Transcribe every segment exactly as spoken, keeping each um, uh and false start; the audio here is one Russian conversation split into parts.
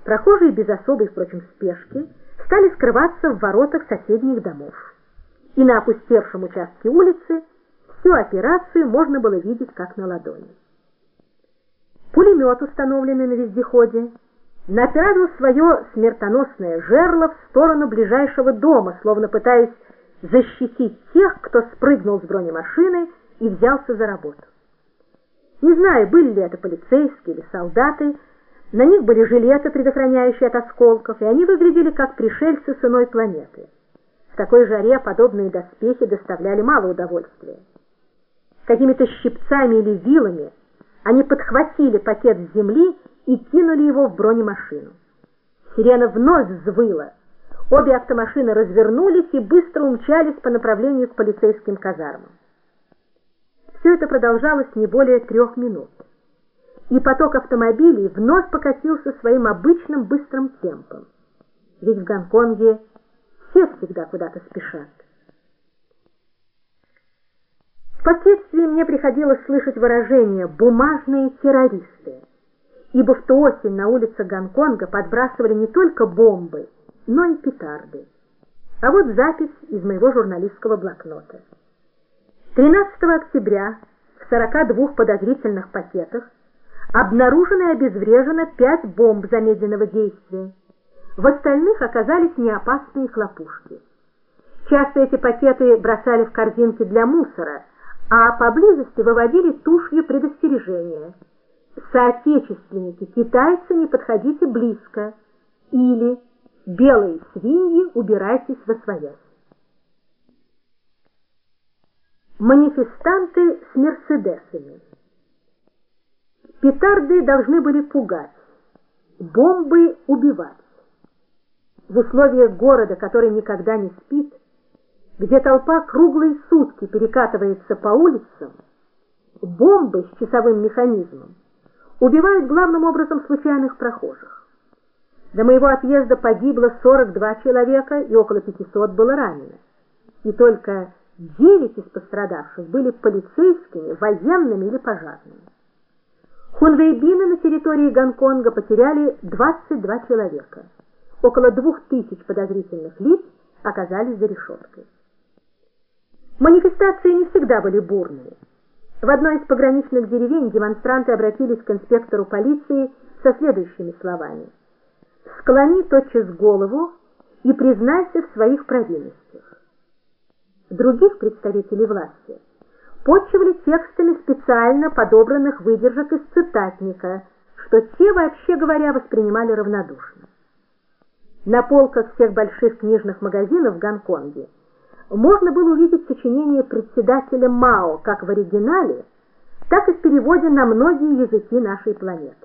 Прохожие без особой, впрочем, спешки стали скрываться в воротах соседних домов. И на опустевшем участке улицы всю операцию можно было видеть как на ладони. Пулемет, установленный на вездеходе, направил свое смертоносное жерло в сторону ближайшего дома, словно пытаясь защитить тех, кто спрыгнул с бронемашины и взялся за работу. Не знаю, были ли это полицейские или солдаты, на них были жилеты, предохраняющие от осколков, и они выглядели как пришельцы с иной планеты. В такой жаре подобные доспехи доставляли мало удовольствия. Какими-то щипцами или вилами они подхватили пакет с земли и кинули его в бронемашину. Сирена вновь взвыла. Обе автомашины развернулись и быстро умчались по направлению к полицейским казармам. Все это продолжалось не более трех минут. И поток автомобилей вновь покатился своим обычным быстрым темпом. Ведь в Гонконге все всегда куда-то спешат. Впоследствии мне приходилось слышать выражение «бумажные террористы», ибо в ту осень на улицах Гонконга подбрасывали не только бомбы, но и петарды. А вот запись из моего журналистского блокнота. тринадцатого октября в сорока двух подозрительных пакетах обнаружено и обезврежено пять бомб замедленного действия. В остальных оказались неопасные хлопушки. Часто эти пакеты бросали в корзинки для мусора, а поблизости выводили тушью предостережения: «Соотечественники, китайцы, не подходите близко» или «Белые свиньи, убирайтесь восвоясь». Манифестанты с мерседесами. Петарды должны были пугать, бомбы убивать. В условиях города, который никогда не спит, где толпа круглые сутки перекатывается по улицам, бомбы с часовым механизмом убивают главным образом случайных прохожих. До моего отъезда погибло сорок два человека и около пятисот было ранено. И только девять из пострадавших были полицейскими, военными или пожарными. Хунвейбины на территории Гонконга потеряли двадцать два человека. Около двух тысяч подозрительных лиц оказались за решеткой. Манифестации не всегда были бурными. В одной из пограничных деревень демонстранты обратились к инспектору полиции со следующими словами: «Склони тотчас голову и признайся в своих провинностях». Других представителей власти почивали текстами специально подобранных выдержек из цитатника, что те, вообще говоря, воспринимали равнодушно. На полках всех больших книжных магазинов в Гонконге можно было увидеть сочинение председателя Мао как в оригинале, так и в переводе на многие языки нашей планеты.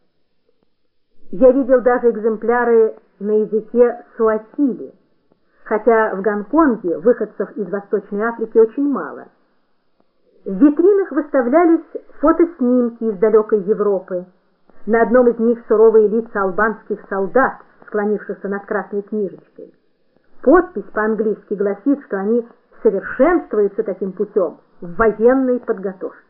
Я видел даже экземпляры на языке суахили, хотя в Гонконге выходцев из Восточной Африки очень мало. В витринах выставлялись фотоснимки из далекой Европы. На одном из них суровые лица албанских солдат, склонившихся над красной книжечкой. Подпись по-английски гласит, что они совершенствуются таким путем в военной подготовке.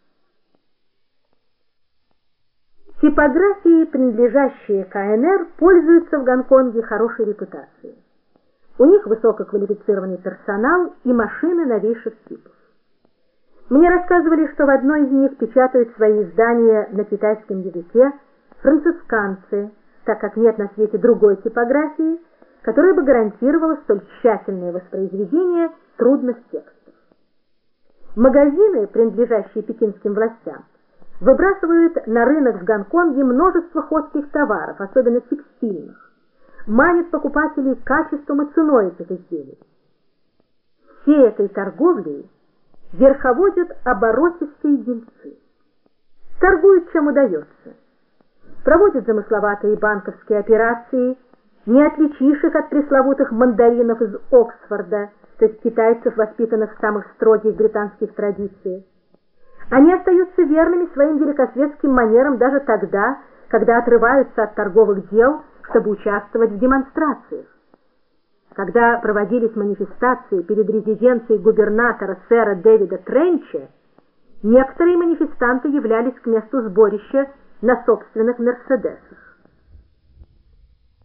Типографии, принадлежащие КНР, пользуются в Гонконге хорошей репутацией. У них высококвалифицированный персонал и машины новейших типов. Мне рассказывали, что в одной из них печатают свои издания на китайском языке францисканцы, так как нет на свете другой типографии, которая бы гарантировала столь тщательное воспроизведение трудных текстов. Магазины, принадлежащие пекинским властям, выбрасывают на рынок в Гонконге множество ходких товаров, особенно текстильных, манят покупателей качеством и ценой этих изделий. Всей этой торговлей верховодят оборотистые дельцы. Торгуют, чем удается. Проводят замысловатые банковские операции, не отличишь их от пресловутых мандаринов из Оксфорда, то есть китайцев, воспитанных в самых строгих британских традициях. Они остаются верными своим великосветским манерам даже тогда, когда отрываются от торговых дел, чтобы участвовать в демонстрациях. Когда проводились манифестации перед резиденцией губернатора сэра Дэвида Тренча, некоторые манифестанты являлись к месту сборища на собственных мерседесах.